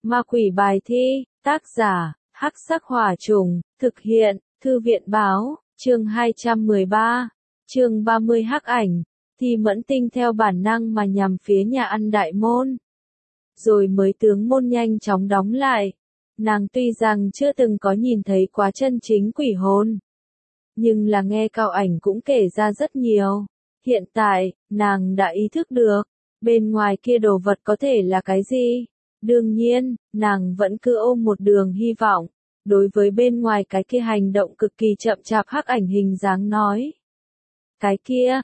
Ma quỷ bài thi, tác giả, Hắc Sắc Hỏa Trùng, thực hiện, Thư viện báo, chương 213, chương 30 hắc ảnh, Thi Mẫn Tinh theo bản năng mà nhằm phía nhà ăn đại môn. Rồi mới tướng môn nhanh chóng đóng lại. Nàng tuy rằng chưa từng có nhìn thấy quá chân chính quỷ hồn, nhưng là nghe Cao Ảnh cũng kể ra rất nhiều. Hiện tại, nàng đã ý thức được, bên ngoài kia đồ vật có thể là cái gì. Đương nhiên, nàng vẫn cứ ôm một đường hy vọng. Đối với bên ngoài cái kia hành động cực kỳ chậm chạp hắc ảnh hình dáng nói. Cái kia,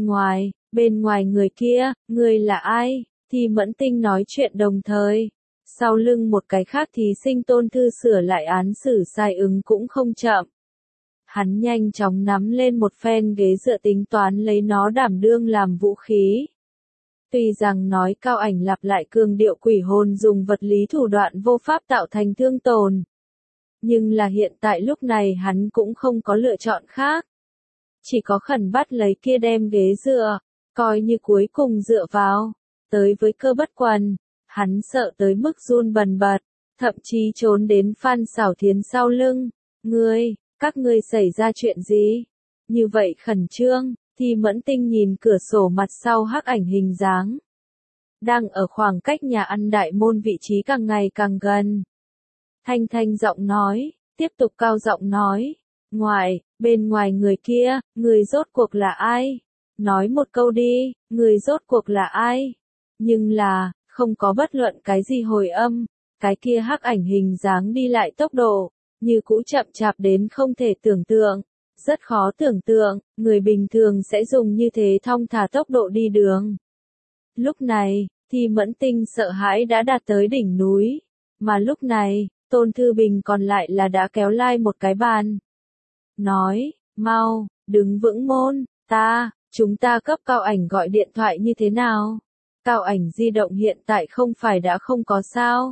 bên ngoài người kia, người là ai? Thi Mẫn Tinh nói chuyện đồng thời. Sau lưng một cái khác thí sinh Tôn Thư sửa lại án xử sai ứng cũng không chậm. Hắn nhanh chóng nắm lên một phen ghế dựa tính toán lấy nó đảm đương làm vũ khí. Tuy rằng nói Cao Ảnh lặp lại cường điệu quỷ hồn dùng vật lý thủ đoạn vô pháp tạo thành thương tổn. Nhưng là hiện tại lúc này hắn cũng không có lựa chọn khác. Chỉ có khẩn bắt lấy kia đem ghế dựa, coi như cuối cùng dựa vào. Tới với Cơ Bất Quần, hắn sợ tới mức run bần bật, thậm chí trốn đến Phan Xảo Thiến sau lưng. Các ngươi xảy ra chuyện gì? Như vậy khẩn trương, Thi Mẫn Tinh nhìn cửa sổ mặt sau hắc ảnh hình dáng. Đang ở khoảng cách nhà ăn đại môn vị trí càng ngày càng gần. Thanh giọng nói, tiếp tục cao giọng nói. Bên ngoài người kia, người rốt cuộc là ai? Nói một câu đi, người rốt cuộc là ai? Nhưng là, không có bất luận cái gì hồi âm. Cái kia hắc ảnh hình dáng đi lại tốc độ, như cũ chậm chạp đến không thể tưởng tượng. Rất khó tưởng tượng, người bình thường sẽ dùng như thế thong thả tốc độ đi đường. Lúc này, Thi Mẫn Tinh sợ hãi đã đạt tới đỉnh núi. Mà lúc này, Tôn Thư Bình còn lại là đã kéo lai một cái bàn. Nói, mau, đứng vững môn, chúng ta cấp Cao Ảnh gọi điện thoại như thế nào? Cao Ảnh di động hiện tại không phải đã không có sao?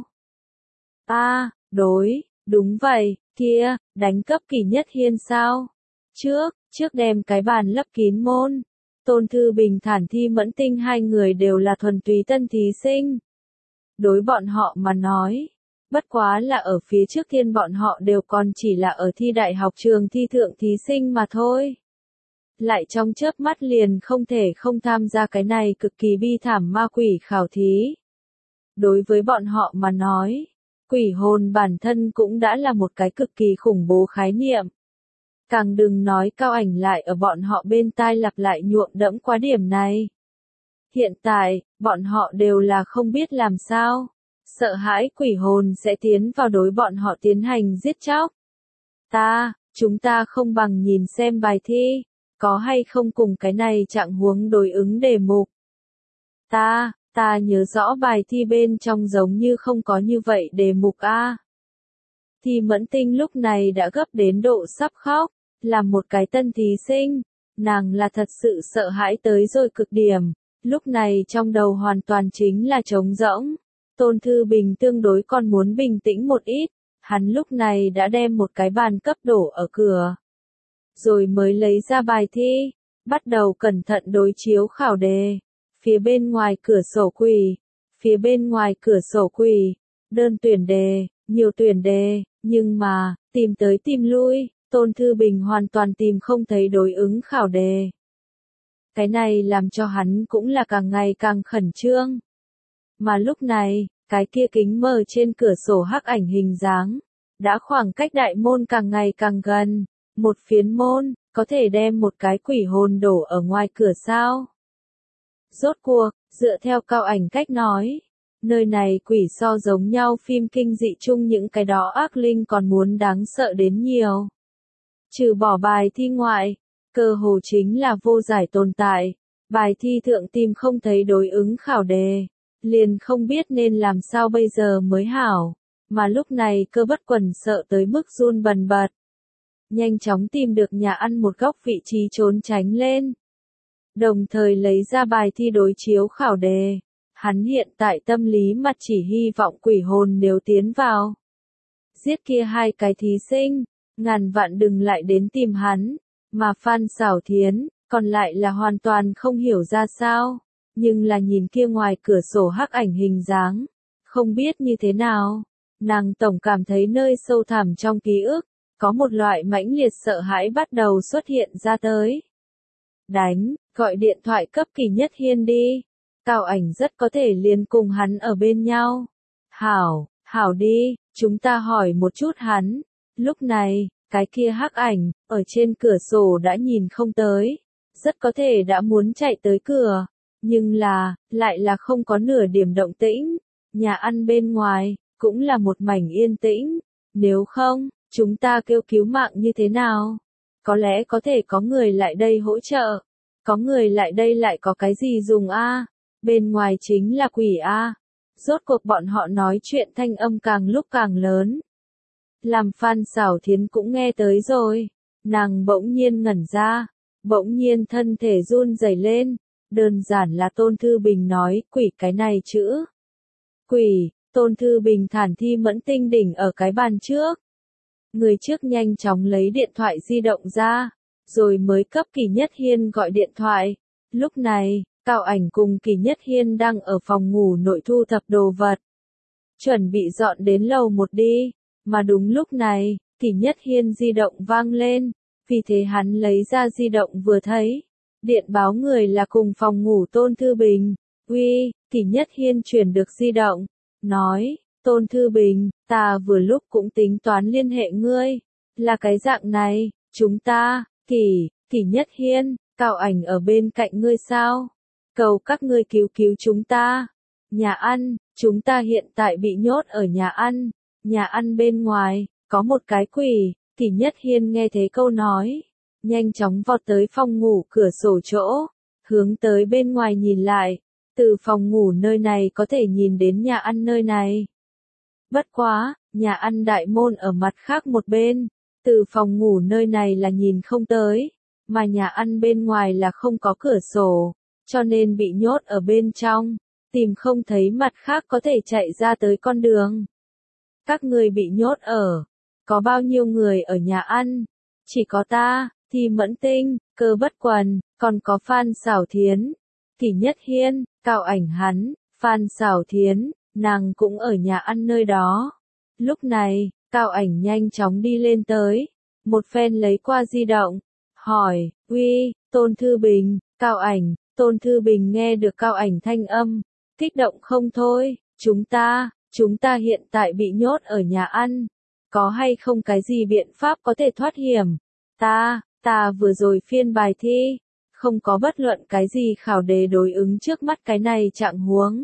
Đúng vậy, kia, đánh cấp Kỳ Nhất Hiên sao? Trước đem cái bàn lấp kín môn. Tôn Thư Bình thản Thi Mẫn Tinh hai người đều là thuần túy tân thí sinh. Đối bọn họ mà nói, bất quá là ở phía trước thiên bọn họ đều còn chỉ là ở thi đại học trường thi thượng thí sinh mà thôi. Lại trong chớp mắt liền không thể không tham gia cái này cực kỳ bi thảm ma quỷ khảo thí. Đối với bọn họ mà nói, quỷ hồn bản thân cũng đã là một cái cực kỳ khủng bố khái niệm. Càng đừng nói Cao Ảnh lại ở bọn họ bên tai lặp lại nhuộm đẫm quá điểm này. Hiện tại, bọn họ đều là không biết làm sao. Sợ hãi quỷ hồn sẽ tiến vào đối bọn họ tiến hành giết chóc. Chúng ta không bằng nhìn xem bài thi, có hay không cùng cái này trạng huống đối ứng đề mục. Ta nhớ rõ bài thi bên trong giống như không có như vậy đề mục a. Thi Mẫn Tinh lúc này đã gấp đến độ sắp khóc, là một cái tân thí sinh, nàng là thật sự sợ hãi tới rồi cực điểm, lúc này trong đầu hoàn toàn chính là trống rỗng. Tôn Thư Bình tương đối còn muốn bình tĩnh một ít, hắn lúc này đã đem một cái bàn cấp đổ ở cửa. Rồi mới lấy ra bài thi, bắt đầu cẩn thận đối chiếu khảo đề. Phía bên ngoài cửa sổ quỷ, đơn tuyển đề, nhiều tuyển đề, nhưng mà, tìm tới tìm lui, Tôn Thư Bình hoàn toàn tìm không thấy đối ứng khảo đề. Cái này làm cho hắn cũng là càng ngày càng khẩn trương. Mà lúc này, cái kia kính mờ trên cửa sổ hắc ảnh hình dáng, đã khoảng cách đại môn càng ngày càng gần. Một phiến môn, có thể đem một cái quỷ hồn đổ ở ngoài cửa sao? Rốt cuộc, dựa theo Cao Ảnh cách nói, nơi này quỷ so giống nhau phim kinh dị chung những cái đó ác linh còn muốn đáng sợ đến nhiều. Trừ bỏ bài thi ngoại, cơ hồ chính là vô giải tồn tại. Bài thi thượng tìm không thấy đối ứng khảo đề, liền không biết nên làm sao bây giờ mới hảo. Mà lúc này Cơ Bất Quần sợ tới mức run bần bật. Nhanh chóng tìm được nhà ăn một góc vị trí trốn tránh lên. Đồng thời lấy ra bài thi đối chiếu khảo đề. Hắn hiện tại tâm lý mặt chỉ hy vọng quỷ hồn nếu tiến vào. Giết kia hai cái thí sinh, ngàn vạn đừng lại đến tìm hắn. Mà Phan Xảo Thiến, còn lại là hoàn toàn không hiểu ra sao. Nhưng là nhìn kia ngoài cửa sổ hắc ảnh hình dáng. Không biết như thế nào, nàng tổng cảm thấy nơi sâu thẳm trong ký ức, có một loại mãnh liệt sợ hãi bắt đầu xuất hiện ra tới. Gọi điện thoại cấp Kỳ Nhất Hiên đi. Cao Ảnh rất có thể liền cùng hắn ở bên nhau. Hảo đi, chúng ta hỏi một chút hắn. Lúc này, cái kia hắc ảnh, ở trên cửa sổ đã nhìn không tới. Rất có thể đã muốn chạy tới cửa. Nhưng lại là không có nửa điểm động tĩnh. Nhà ăn bên ngoài, cũng là một mảnh yên tĩnh. Nếu không, chúng ta kêu cứu mạng như thế nào? Có lẽ có thể có người lại đây hỗ trợ. Có người lại đây lại có cái gì dùng a? Bên ngoài chính là quỷ a. Rốt cuộc bọn họ nói chuyện thanh âm càng lúc càng lớn. Làm Phan Xảo Thiến cũng nghe tới rồi. Nàng bỗng nhiên ngẩn ra. Bỗng nhiên thân thể run rẩy lên. Đơn giản là Tôn Thư Bình nói quỷ cái này chữ. Quỷ, Tôn Thư Bình thản thi mẫn tinh đỉnh ở cái bàn trước. Người trước nhanh chóng lấy điện thoại di động ra, rồi mới cấp Kỳ Nhất Hiên gọi điện thoại. Lúc này, Cao Ảnh cùng Kỳ Nhất Hiên đang ở phòng ngủ nội thu thập đồ vật. Chuẩn bị dọn đến lầu 1 đi, mà đúng lúc này, Kỳ Nhất Hiên di động vang lên, vì thế hắn lấy ra di động vừa thấy. Điện báo người là cùng phòng ngủ Tôn Thư Bình. Uy, Kỳ Nhất Hiên chuyển được di động, nói, Tôn Thư Bình, ta vừa lúc cũng tính toán liên hệ ngươi. Là cái dạng này, chúng ta, Kỳ Nhất Hiên, Cao Ảnh ở bên cạnh ngươi sao? Cầu các ngươi cứu cứu chúng ta. Nhà ăn, chúng ta hiện tại bị nhốt ở nhà ăn bên ngoài, có một cái quỷ. Kỳ Nhất Hiên nghe thế câu nói, nhanh chóng vọt tới phòng ngủ cửa sổ chỗ, hướng tới bên ngoài nhìn lại. Từ phòng ngủ nơi này có thể nhìn đến nhà ăn nơi này. Bất quá, nhà ăn đại môn ở mặt khác một bên, từ phòng ngủ nơi này là nhìn không tới, mà nhà ăn bên ngoài là không có cửa sổ, cho nên bị nhốt ở bên trong, tìm không thấy mặt khác có thể chạy ra tới con đường. Các người bị nhốt có bao nhiêu người ở nhà ăn? Chỉ có ta, Thi Mẫn Tinh, Cơ Bất Quần, còn có Phan Xảo Thiến, Kỳ Nhất Hiên, Cao Ảnh hắn, Phan Xảo Thiến. Nàng cũng ở nhà ăn nơi đó. Lúc này, Cao Ảnh nhanh chóng đi lên tới. Một phen lấy qua di động. Hỏi, uy, Tôn Thư Bình, Cao Ảnh. Tôn Thư Bình nghe được Cao Ảnh thanh âm. Kích động không thôi. Chúng ta hiện tại bị nhốt ở nhà ăn. Có hay không cái gì biện pháp có thể thoát hiểm? Ta vừa rồi phiên bài thi. Không có bất luận cái gì khảo đề đối ứng trước mắt cái này trạng huống.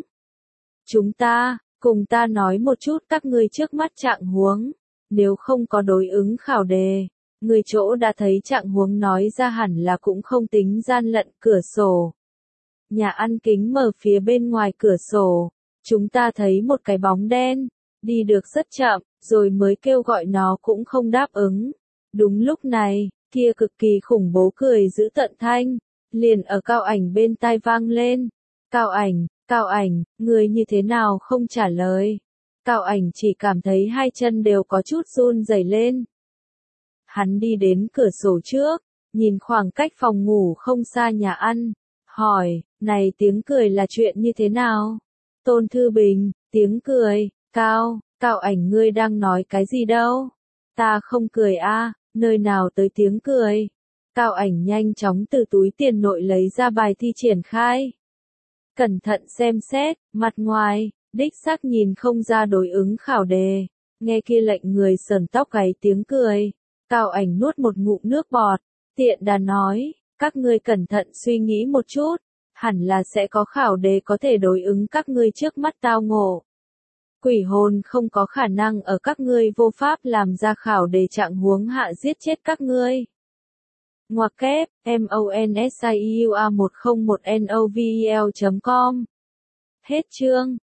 Cùng ta nói một chút các ngươi trước mắt trạng huống. Nếu không có đối ứng khảo đề, người chỗ đã thấy trạng huống nói ra hẳn là cũng không tính gian lận. Cửa sổ. Nhà ăn kính mở phía bên ngoài cửa sổ. Chúng ta thấy một cái bóng đen, đi được rất chậm, rồi mới kêu gọi nó cũng không đáp ứng. Đúng lúc này, kia cực kỳ khủng bố cười giữ tận thanh, liền ở Cao Ảnh bên tai vang lên. Cao Ảnh, người như thế nào không trả lời? Cao Ảnh chỉ cảm thấy hai chân đều có chút run rẩy lên. Hắn đi đến cửa sổ trước, nhìn khoảng cách phòng ngủ không xa nhà ăn, hỏi, này tiếng cười là chuyện như thế nào? Tôn Thư Bình, tiếng cười, Cao Ảnh ngươi đang nói cái gì đâu? Ta không cười a, nơi nào tới tiếng cười? Cao Ảnh nhanh chóng từ túi tiền nội lấy ra bài thi triển khai. Cẩn thận xem xét, mặt ngoài, đích xác nhìn không ra đối ứng khảo đề. Nghe kia lệnh người sờn tóc gáy tiếng cười. Cao Ảnh nuốt một ngụm nước bọt, tiện đà nói, các ngươi cẩn thận suy nghĩ một chút, hẳn là sẽ có khảo đề có thể đối ứng các ngươi trước mắt tao ngộ. Quỷ hồn không có khả năng ở các ngươi vô pháp làm ra khảo đề trạng huống hạ giết chết các ngươi. Ngoặc kép, MONSIUA101NOVEL.com. Hết chương.